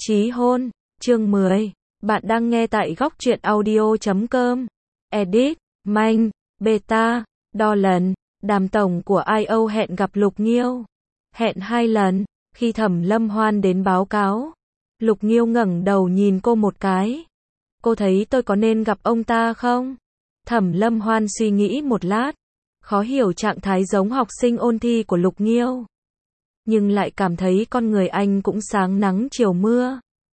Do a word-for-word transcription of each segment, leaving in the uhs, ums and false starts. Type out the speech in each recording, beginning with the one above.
Chí hôn, chương mười. Bạn đang nghe tại góc truyện audio chấm com. Edit, Manh, Beta, đo lần, Đàm tổng của i o hẹn gặp Lục Nghiêu. Hẹn hai lần, khi Thẩm Lâm Hoan đến báo cáo. Lục Nghiêu ngẩng đầu nhìn cô một cái. Cô thấy tôi có nên gặp ông ta không? Thẩm Lâm Hoan suy nghĩ một lát. Khó hiểu trạng thái giống học sinh ôn thi của Lục Nghiêu. Nhưng lại cảm thấy con người anh cũng sáng nắng chiều mưa.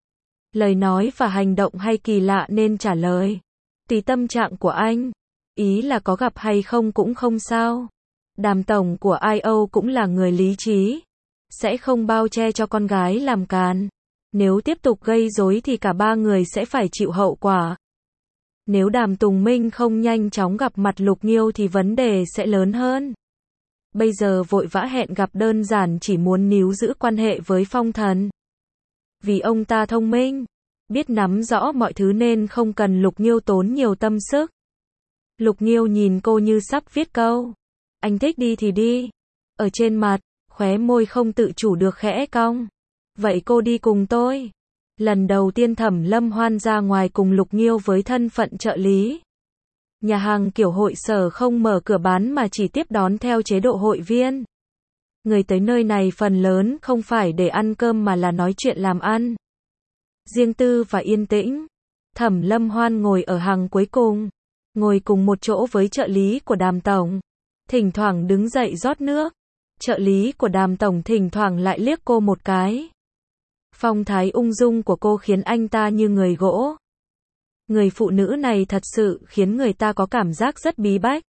Lời nói và hành động hay kỳ lạ nên trả lời. Tùy tâm trạng của anh. Ý là có gặp hay không cũng không sao. Đàm tổng của i o cũng là người lý trí. Sẽ không bao che cho con gái làm càn. Nếu tiếp tục gây rối thì cả ba người sẽ phải chịu hậu quả. Nếu Đàm Tùng Minh không nhanh chóng gặp mặt Lục Nghiêu thì vấn đề sẽ lớn hơn. Bây giờ vội vã hẹn gặp đơn giản chỉ muốn níu giữ quan hệ với Phong Thần. Vì ông ta thông minh, biết nắm rõ mọi thứ nên không cần Lục Nghiêu tốn nhiều tâm sức. Lục Nghiêu nhìn cô như sắp viết câu. Anh thích đi thì đi. Ở trên mặt, khóe môi không tự chủ được khẽ cong. Vậy cô đi cùng tôi. Lần đầu tiên Thẩm Lâm Hoan ra ngoài cùng Lục Nghiêu với thân phận trợ lý. Nhà hàng kiểu hội sở không mở cửa bán mà chỉ tiếp đón theo chế độ hội viên. Người tới nơi này phần lớn không phải để ăn cơm mà là nói chuyện làm ăn. Riêng tư và yên tĩnh. Thẩm Lâm Hoan ngồi ở hàng cuối cùng. Ngồi cùng một chỗ với trợ lý của Đàm tổng. Thỉnh thoảng đứng dậy rót nước. Trợ lý của Đàm tổng thỉnh thoảng lại liếc cô một cái. Phong thái ung dung của cô khiến anh ta như người gỗ. Người phụ nữ này thật sự khiến người ta có cảm giác rất bí bách.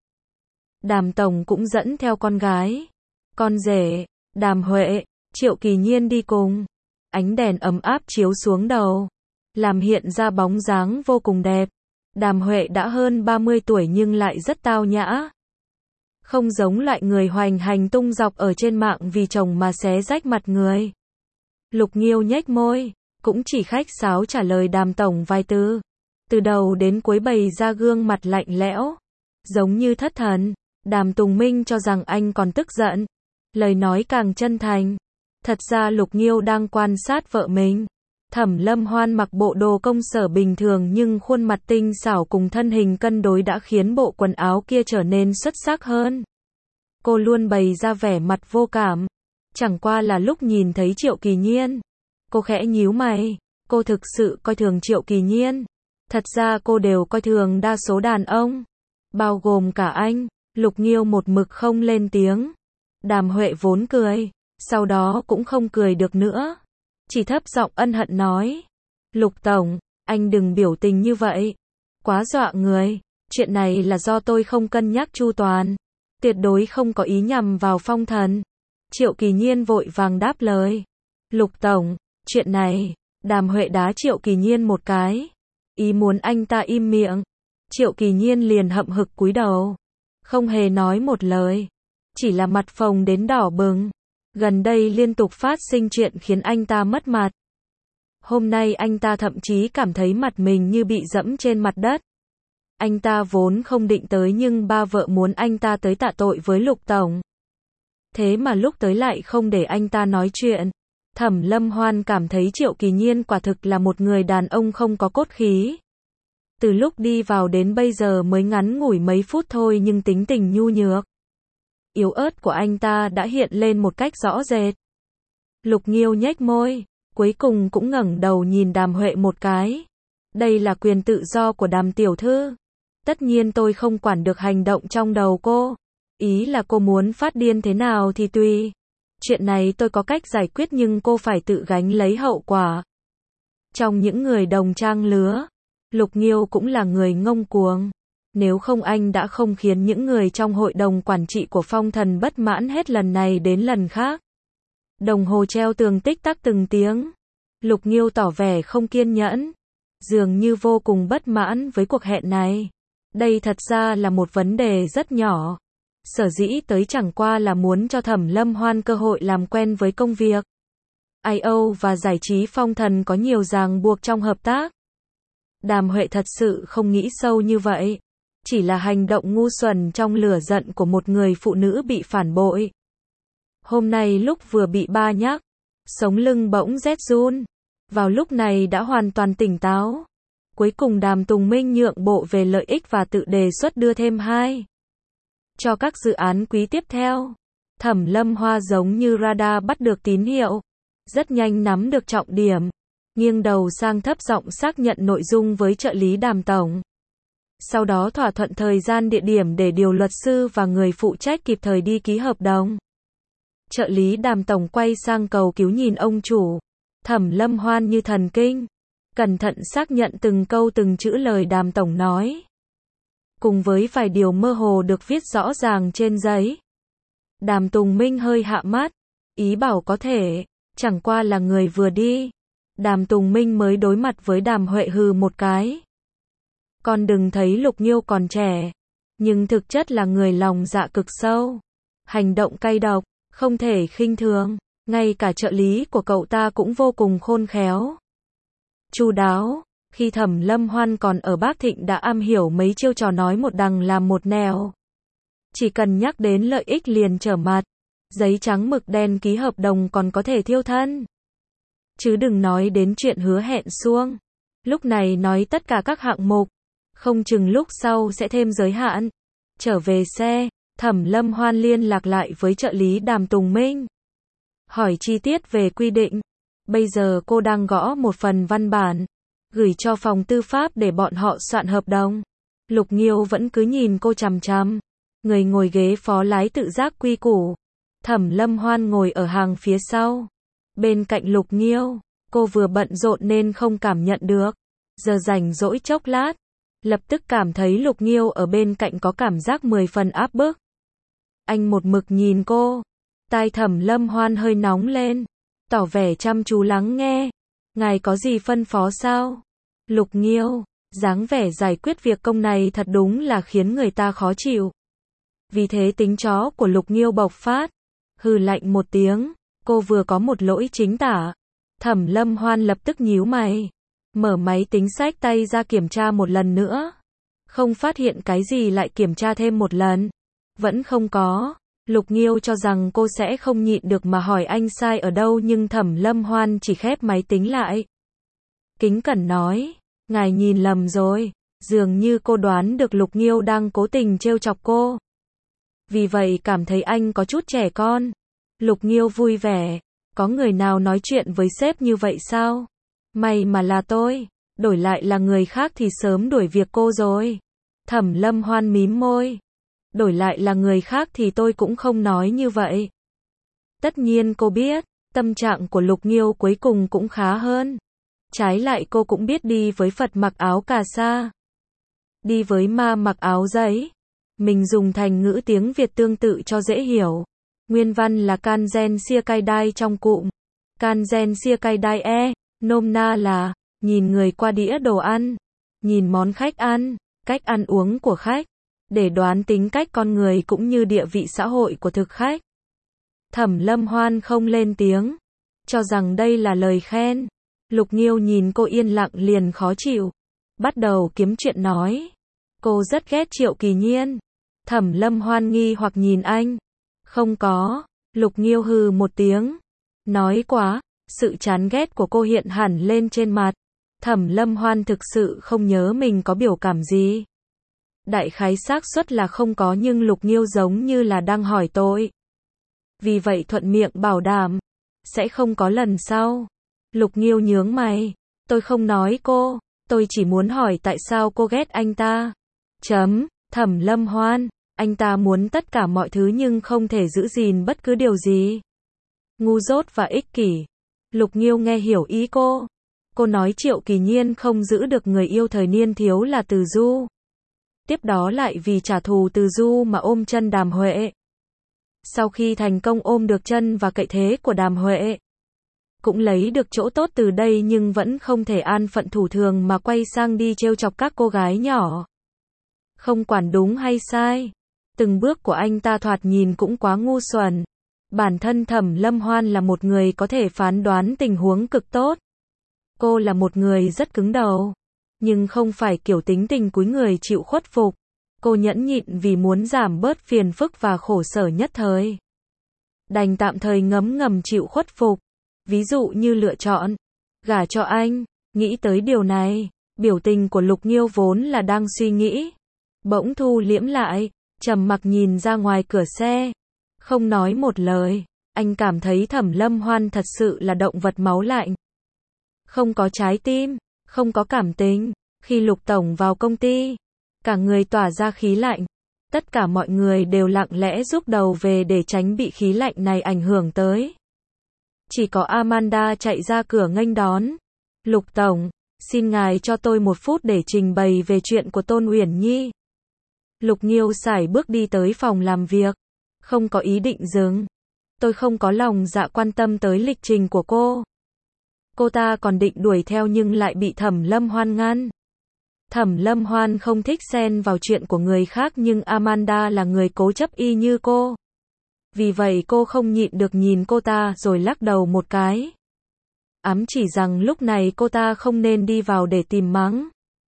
Đàm tổng cũng dẫn theo con gái. Con rể, Đàm Huệ, Triệu Kỳ Nhiên đi cùng. Ánh đèn ấm áp chiếu xuống đầu. Làm hiện ra bóng dáng vô cùng đẹp. Đàm Huệ đã hơn ba mươi tuổi nhưng lại rất tao nhã. Không giống loại người hoành hành tung dọc ở trên mạng vì chồng mà xé rách mặt người. Lục Nghiêu nhếch môi, cũng chỉ khách sáo trả lời Đàm tổng vài từ. Từ đầu đến cuối bày ra gương mặt lạnh lẽo. Giống như thất thần. Đàm Tùng Minh cho rằng anh còn tức giận. Lời nói càng chân thành. Thật ra Lục Nghiêu đang quan sát vợ mình. Thẩm Lâm Hoan mặc bộ đồ công sở bình thường nhưng khuôn mặt tinh xảo cùng thân hình cân đối đã khiến bộ quần áo kia trở nên xuất sắc hơn. Cô luôn bày ra vẻ mặt vô cảm. Chẳng qua là lúc nhìn thấy Triệu Kỳ Nhiên. Cô khẽ nhíu mày. Cô thực sự coi thường Triệu Kỳ Nhiên. Thật ra cô đều coi thường đa số đàn ông. Bao gồm cả anh. Lục Nghiêu một mực không lên tiếng. Đàm Huệ vốn cười. Sau đó cũng không cười được nữa. Chỉ thấp giọng ân hận nói. Lục tổng, anh đừng biểu tình như vậy. Quá dọa người. Chuyện này là do tôi không cân nhắc chu toàn. Tuyệt đối không có ý nhằm vào Phong Thần. Triệu Kỳ Nhiên vội vàng đáp lời. Lục tổng, chuyện này. Đàm Huệ đá Triệu Kỳ Nhiên một cái. Ý muốn anh ta im miệng. Triệu Kỳ Nhiên liền hậm hực cúi đầu. Không hề nói một lời. Chỉ là mặt phồng đến đỏ bừng. Gần đây liên tục phát sinh chuyện khiến anh ta mất mặt. Hôm nay anh ta thậm chí cảm thấy mặt mình như bị dẫm trên mặt đất. Anh ta vốn không định tới nhưng ba vợ muốn anh ta tới tạ tội với Lục tổng. Thế mà lúc tới lại không để anh ta nói chuyện. Thẩm Lâm Hoan cảm thấy Triệu Kỳ Nhiên quả thực là một người đàn ông không có cốt khí. Từ lúc đi vào đến bây giờ mới ngắn ngủi mấy phút thôi nhưng tính tình nhu nhược. Yếu ớt của anh ta đã hiện lên một cách rõ rệt. Lục Nghiêu nhếch môi, cuối cùng cũng ngẩng đầu nhìn Đàm Huệ một cái. Đây là quyền tự do của Đàm tiểu thư. Tất nhiên tôi không quản được hành động trong đầu cô. Ý là cô muốn phát điên thế nào thì tùy. Chuyện này tôi có cách giải quyết nhưng cô phải tự gánh lấy hậu quả. Trong những người đồng trang lứa, Lục Nghiêu cũng là người ngông cuồng. Nếu không anh đã không khiến những người trong hội đồng quản trị của Phong Thần bất mãn hết lần này đến lần khác. Đồng hồ treo tường tích tắc từng tiếng. Lục Nghiêu tỏ vẻ không kiên nhẫn. Dường như vô cùng bất mãn với cuộc hẹn này. Đây thật ra là một vấn đề rất nhỏ. Sở dĩ tới chẳng qua là muốn cho Thẩm Lâm Hoan cơ hội làm quen với công việc. i o và giải trí Phong Thần có nhiều ràng buộc trong hợp tác. Đàm Huệ thật sự không nghĩ sâu như vậy. Chỉ là hành động ngu xuẩn trong lửa giận của một người phụ nữ bị phản bội. Hôm nay lúc vừa bị ba nhắc, sống lưng bỗng rét run. vào lúc này đã hoàn toàn tỉnh táo. Cuối cùng Đàm Tùng Minh nhượng bộ về lợi ích và tự đề xuất đưa thêm hai cho các dự án quý tiếp theo. Thẩm Lâm Hoa giống như radar bắt được tín hiệu, rất nhanh nắm được trọng điểm, nghiêng đầu sang thấp giọng xác nhận nội dung với trợ lý Đàm tổng. Sau đó thỏa thuận thời gian địa điểm để điều luật sư và người phụ trách kịp thời đi ký hợp đồng. Trợ lý Đàm tổng quay sang cầu cứu nhìn ông chủ. Thẩm Lâm Hoan như thần kinh, cẩn thận xác nhận từng câu từng chữ lời Đàm tổng nói, cùng với vài điều mơ hồ được viết rõ ràng trên giấy. Đàm Tùng Minh hơi hạ mắt, ý bảo có thể, chẳng qua là người vừa đi. Đàm Tùng Minh mới đối mặt với Đàm Huệ hừ một cái. Con đừng thấy Lục Nghiêu còn trẻ, nhưng thực chất là người lòng dạ cực sâu, hành động cay độc, không thể khinh thường, ngay cả trợ lý của cậu ta cũng vô cùng khôn khéo, chu đáo. Khi Thẩm Lâm Hoan còn ở Bắc Thịnh đã am hiểu mấy chiêu trò nói một đằng làm một nẻo. Chỉ cần nhắc đến lợi ích liền trở mặt, giấy trắng mực đen ký hợp đồng còn có thể thiêu thân. Chứ đừng nói đến chuyện hứa hẹn suông. Lúc này nói tất cả các hạng mục, không chừng lúc sau sẽ thêm giới hạn. Trở về xe, Thẩm Lâm Hoan liên lạc lại với trợ lý Đàm Tùng Minh, hỏi chi tiết về quy định. Bây giờ cô đang gõ một phần văn bản, gửi cho phòng tư pháp để bọn họ soạn hợp đồng. Lục Nghiêu vẫn cứ nhìn cô chằm chằm. Người ngồi ghế phó lái tự giác quy củ. Thẩm Lâm Hoan ngồi ở hàng phía sau, bên cạnh Lục Nghiêu. Cô vừa bận rộn nên không cảm nhận được. Giờ rảnh rỗi chốc lát, lập tức cảm thấy Lục Nghiêu ở bên cạnh có cảm giác mười phần áp bức. Anh một mực nhìn cô. Tai Thẩm Lâm Hoan hơi nóng lên, tỏ vẻ chăm chú lắng nghe. Ngài có gì phân phó sao? Lục Nghiêu, dáng vẻ giải quyết việc công này thật đúng là khiến người ta khó chịu. Vì thế tính chó của Lục Nghiêu bộc phát, hừ lạnh một tiếng. Cô vừa có một lỗi chính tả. Thẩm Lâm Hoan lập tức nhíu mày, mở máy tính xách tay ra kiểm tra một lần nữa. Không phát hiện cái gì lại kiểm tra thêm một lần. Vẫn không có. Lục Nghiêu cho rằng cô sẽ không nhịn được mà hỏi anh sai ở đâu, nhưng Thẩm Lâm Hoan chỉ khép máy tính lại. Kính cẩn nói, ngài nhìn lầm rồi. Dường như cô đoán được Lục Nghiêu đang cố tình trêu chọc cô, vì vậy cảm thấy anh có chút trẻ con. Lục Nghiêu vui vẻ, có người nào nói chuyện với sếp như vậy sao? May mà là tôi, đổi lại là người khác thì sớm đuổi việc cô rồi. Thẩm Lâm Hoan mím môi, đổi lại là người khác thì tôi cũng không nói như vậy. Tất nhiên cô biết, tâm trạng của Lục Nghiêu cuối cùng cũng khá hơn. Trái lại cô cũng biết đi với Phật mặc áo cà sa, đi với ma mặc áo giấy. Mình dùng thành ngữ tiếng Việt tương tự cho dễ hiểu. Nguyên văn là Kangen Sia Kai Dai trong cụm. Kangen Sia Kai Dai e, nôm na là, nhìn người qua đĩa đồ ăn, nhìn món khách ăn, cách ăn uống của khách, để đoán tính cách con người cũng như địa vị xã hội của thực khách. Thẩm Lâm Hoan không lên tiếng, cho rằng đây là lời khen. Lục Nghiêu nhìn cô yên lặng liền khó chịu, bắt đầu kiếm chuyện nói. Cô rất ghét Triệu Kỳ Nhiên. Thẩm Lâm Hoan nghi hoặc nhìn anh. Không có. Lục Nghiêu hừ một tiếng, nói quá. Sự chán ghét của cô hiện hẳn lên trên mặt. Thẩm Lâm Hoan thực sự không nhớ mình có biểu cảm gì. Đại khái xác suất là không có, nhưng Lục Nghiêu giống như là đang hỏi tội. Vì vậy thuận miệng bảo đảm, sẽ không có lần sau. Lục Nghiêu nhướng mày. Tôi không nói cô, tôi chỉ muốn hỏi tại sao cô ghét anh ta. Chấm. Thẩm Lâm Hoan, anh ta muốn tất cả mọi thứ nhưng không thể giữ gìn bất cứ điều gì. Ngu dốt và ích kỷ. Lục Nghiêu nghe hiểu ý cô. Cô nói Triệu Kỳ Nhiên không giữ được người yêu thời niên thiếu là Từ Du. Tiếp đó lại vì trả thù Từ Du mà ôm chân Đàm Huệ. Sau khi thành công ôm được chân và cậy thế của Đàm Huệ, cũng lấy được chỗ tốt từ đây, nhưng vẫn không thể an phận thủ thường mà quay sang đi trêu chọc các cô gái nhỏ. Không quản đúng hay sai, từng bước của anh ta thoạt nhìn cũng quá ngu xuẩn. Bản thân Thẩm Lâm Hoan là một người có thể phán đoán tình huống cực tốt. Cô là một người rất cứng đầu, nhưng không phải kiểu tính tình cúi người chịu khuất phục. Cô nhẫn nhịn vì muốn giảm bớt phiền phức và khổ sở nhất thời. Đành tạm thời ngấm ngầm chịu khuất phục. Ví dụ như lựa chọn gả cho anh. Nghĩ tới điều này, biểu tình của Lục Nghiêu vốn là đang suy nghĩ, bỗng thu liễm lại, trầm mặc nhìn ra ngoài cửa xe, không nói một lời. Anh cảm thấy Thẩm Lâm Hoan thật sự là động vật máu lạnh, không có trái tim, không có cảm tình. Khi Lục Tổng vào công ty, cả người tỏa ra khí lạnh. Tất cả mọi người đều lặng lẽ rút đầu về để tránh bị khí lạnh này ảnh hưởng tới. Chỉ có Amanda chạy ra cửa nghênh đón. Lục Tổng, xin ngài cho tôi một phút để trình bày về chuyện của Tôn Uyển Nhi. Lục Nghiêu sải bước đi tới phòng làm việc, không có ý định dừng. Tôi không có lòng dạ quan tâm tới lịch trình của cô. Cô ta còn định đuổi theo nhưng lại bị Thẩm Lâm Hoan ngăn. Thẩm Lâm Hoan không thích xen vào chuyện của người khác nhưng Amanda là người cố chấp y như cô. Vì vậy cô không nhịn được nhìn cô ta rồi lắc đầu một cái. Ám chỉ rằng lúc này cô ta không nên đi vào để tìm mắng.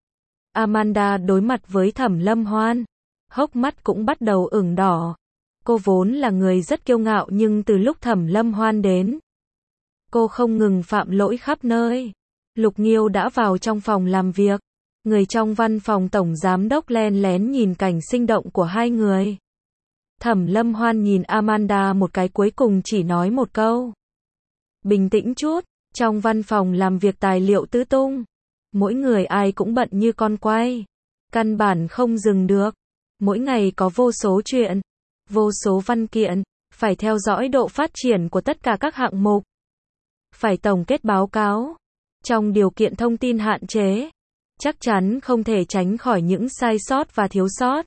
Amanda đối mặt với Thẩm Lâm Hoan, hốc mắt cũng bắt đầu ửng đỏ. Cô vốn là người rất kiêu ngạo nhưng từ lúc Thẩm Lâm Hoan đến, cô không ngừng phạm lỗi khắp nơi. Lục Nghiêu đã vào trong phòng làm việc. Người trong văn phòng tổng giám đốc len lén nhìn cảnh sinh động của hai người. Thẩm Lâm Hoan nhìn Amanda một cái cuối cùng chỉ nói một câu. Bình tĩnh chút, trong văn phòng làm việc tài liệu tứ tung. Mỗi người ai cũng bận như con quay. Căn bản không dừng được. Mỗi ngày có vô số chuyện, vô số văn kiện, phải theo dõi độ phát triển của tất cả các hạng mục. Phải tổng kết báo cáo. Trong điều kiện thông tin hạn chế, chắc chắn không thể tránh khỏi những sai sót và thiếu sót.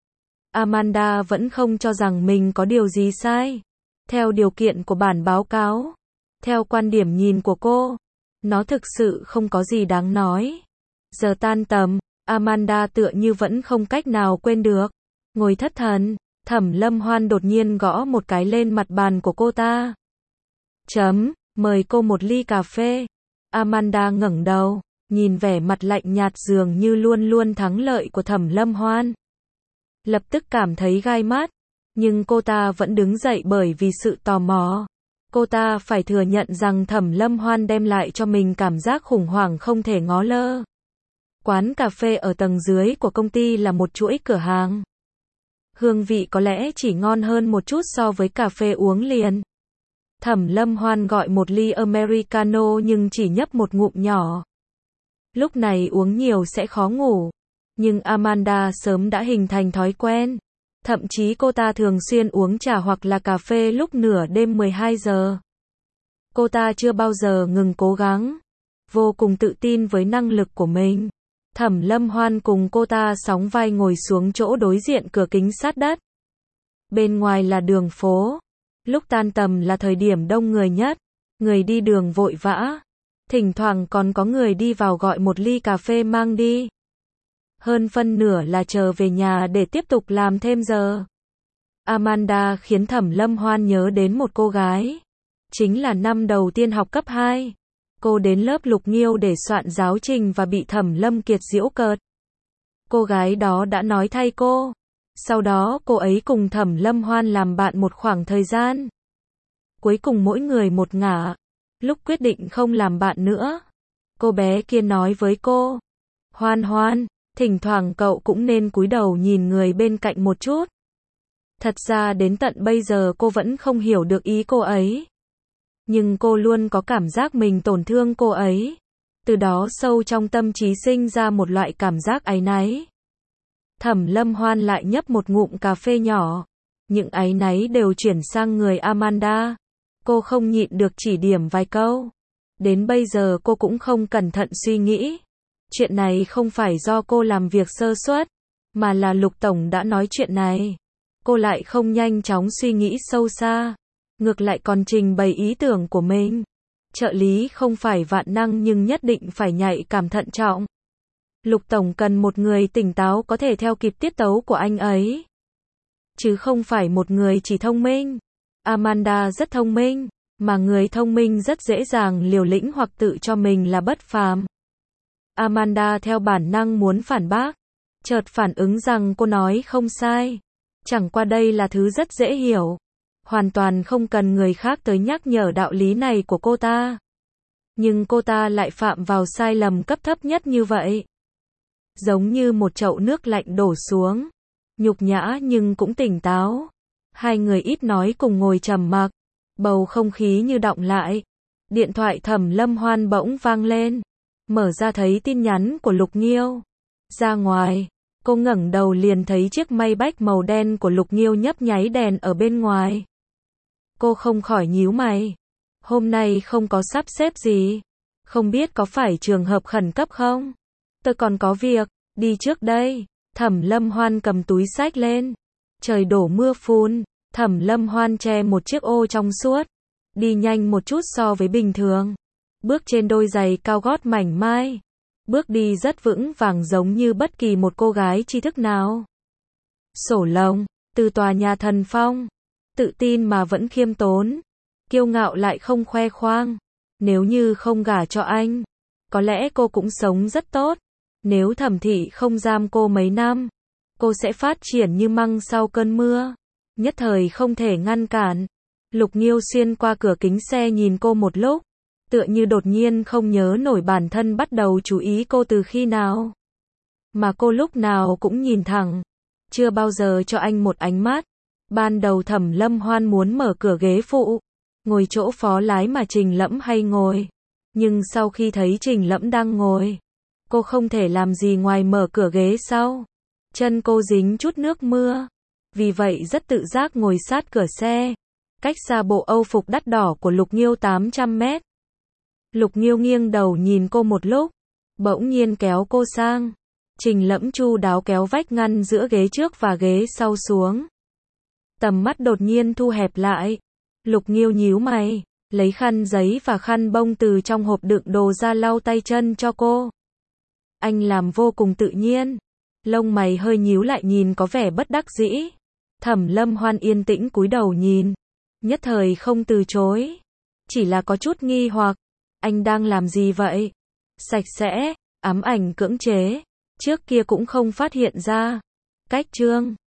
Amanda vẫn không cho rằng mình có điều gì sai. Theo điều kiện của bản báo cáo, theo quan điểm nhìn của cô, nó thực sự không có gì đáng nói. Giờ tan tầm, Amanda tựa như vẫn không cách nào quên được. Ngồi thất thần, Thẩm Lâm Hoan đột nhiên gõ một cái lên mặt bàn của cô ta. Chấm, mời cô một ly cà phê. Amanda ngẩng đầu, nhìn vẻ mặt lạnh nhạt dường như luôn luôn thắng lợi của Thẩm Lâm Hoan. Lập tức cảm thấy gai mắt, nhưng cô ta vẫn đứng dậy bởi vì sự tò mò. Cô ta phải thừa nhận rằng Thẩm Lâm Hoan đem lại cho mình cảm giác khủng hoảng không thể ngó lơ. Quán cà phê ở tầng dưới của công ty là một chuỗi cửa hàng. Hương vị có lẽ chỉ ngon hơn một chút so với cà phê uống liền. Thẩm Lâm Hoan gọi một ly Americano nhưng chỉ nhấp một ngụm nhỏ. Lúc này uống nhiều sẽ khó ngủ. Nhưng Amanda sớm đã hình thành thói quen. Thậm chí cô ta thường xuyên uống trà hoặc là cà phê lúc nửa đêm mười hai giờ. Cô ta chưa bao giờ ngừng cố gắng. Vô cùng tự tin với năng lực của mình. Thẩm Lâm Hoan cùng cô ta sóng vai ngồi xuống chỗ đối diện cửa kính sát đất. Bên ngoài là đường phố. Lúc tan tầm là thời điểm đông người nhất. Người đi đường vội vã. Thỉnh thoảng còn có người đi vào gọi một ly cà phê mang đi. Hơn phân nửa là chờ về nhà để tiếp tục làm thêm giờ. Amanda khiến Thẩm Lâm Hoan nhớ đến một cô gái. Chính là năm đầu tiên học cấp hai. Cô đến lớp Lục Nghiêu để soạn giáo trình và bị Thẩm Lâm Kiệt giễu cợt. Cô gái đó đã nói thay cô. Sau đó cô ấy cùng Thẩm Lâm Hoan làm bạn một khoảng thời gian. Cuối cùng mỗi người một ngả. Lúc quyết định không làm bạn nữa, cô bé kia nói với cô. Hoan Hoan, thỉnh thoảng cậu cũng nên cúi đầu nhìn người bên cạnh một chút. Thật ra đến tận bây giờ cô vẫn không hiểu được ý cô ấy. Nhưng cô luôn có cảm giác mình tổn thương cô ấy. Từ đó sâu trong tâm trí sinh ra một loại cảm giác áy náy. Thẩm Lâm Hoan lại nhấp một ngụm cà phê nhỏ. Những áy náy đều chuyển sang người Amanda. Cô không nhịn được chỉ điểm vài câu. Đến bây giờ cô cũng không cẩn thận suy nghĩ. Chuyện này không phải do cô làm việc sơ suất, mà là Lục Tổng đã nói chuyện này. Cô lại không nhanh chóng suy nghĩ sâu xa. Ngược lại còn trình bày ý tưởng của mình. Trợ lý không phải vạn năng nhưng nhất định phải nhạy cảm thận trọng. Lục Tổng cần một người tỉnh táo có thể theo kịp tiết tấu của anh ấy. Chứ không phải một người chỉ thông minh. Amanda rất thông minh, mà người thông minh rất dễ dàng liều lĩnh hoặc tự cho mình là bất phàm. Amanda theo bản năng muốn phản bác, chợt phản ứng rằng cô nói không sai. Chẳng qua đây là thứ rất dễ hiểu. Hoàn toàn không cần người khác tới nhắc nhở đạo lý này của cô ta. Nhưng cô ta lại phạm vào sai lầm cấp thấp nhất như vậy. Giống như một chậu nước lạnh đổ xuống. Nhục nhã nhưng cũng tỉnh táo. Hai người ít nói cùng ngồi trầm mặc. Bầu không khí như đọng lại. Điện thoại Thẩm Lâm Hoan bỗng vang lên. Mở ra thấy tin nhắn của Lục Nghiêu. Ra ngoài, cô ngẩng đầu liền thấy chiếc Maybach màu đen của Lục Nghiêu nhấp nháy đèn ở bên ngoài. Cô không khỏi nhíu mày. Hôm nay không có sắp xếp gì. Không biết có phải trường hợp khẩn cấp không? Tôi còn có việc, đi trước đây. Thẩm Lâm Hoan cầm túi xách lên. Trời đổ mưa phùn, Thẩm Lâm Hoan che một chiếc ô trong suốt. Đi nhanh một chút so với bình thường. Bước trên đôi giày cao gót mảnh mai. Bước đi rất vững vàng giống như bất kỳ một cô gái tri thức nào. Sổ lồng, từ tòa nhà thần phong. Tự tin mà vẫn khiêm tốn. Kiêu ngạo lại không khoe khoang. Nếu như không gả cho anh, có lẽ cô cũng sống rất tốt. Nếu Thẩm thị không giam cô mấy năm, cô sẽ phát triển như măng sau cơn mưa. Nhất thời không thể ngăn cản. Lục Nghiêu xuyên qua cửa kính xe nhìn cô một lúc. Tựa như đột nhiên không nhớ nổi bản thân bắt đầu chú ý cô từ khi nào. Mà cô lúc nào cũng nhìn thẳng. Chưa bao giờ cho anh một ánh mắt. Ban đầu Thẩm Lâm Hoan muốn mở cửa ghế phụ. Ngồi chỗ phó lái mà Trình Lẫm hay ngồi. Nhưng sau khi thấy Trình Lẫm đang ngồi, cô không thể làm gì ngoài mở cửa ghế sau. Chân cô dính chút nước mưa. Vì vậy rất tự giác ngồi sát cửa xe. Cách xa bộ Âu phục đắt đỏ của Lục Nghiêu tám trăm mét. Lục Nghiêu nghiêng đầu nhìn cô một lúc. Bỗng nhiên kéo cô sang. Trình Lẫm chu đáo kéo vách ngăn giữa ghế trước và ghế sau xuống. Tầm mắt đột nhiên thu hẹp lại. Lục Nghiêu nhíu mày, lấy khăn giấy và khăn bông từ trong hộp đựng đồ ra lau tay chân cho cô. Anh làm vô cùng tự nhiên. Lông mày hơi nhíu lại nhìn có vẻ bất đắc dĩ. Thẩm Lâm Hoan yên tĩnh cúi đầu nhìn. Nhất thời không từ chối. Chỉ là có chút nghi hoặc. Anh đang làm gì vậy? Sạch sẽ, ám ảnh cưỡng chế. Trước kia cũng không phát hiện ra. Cách chương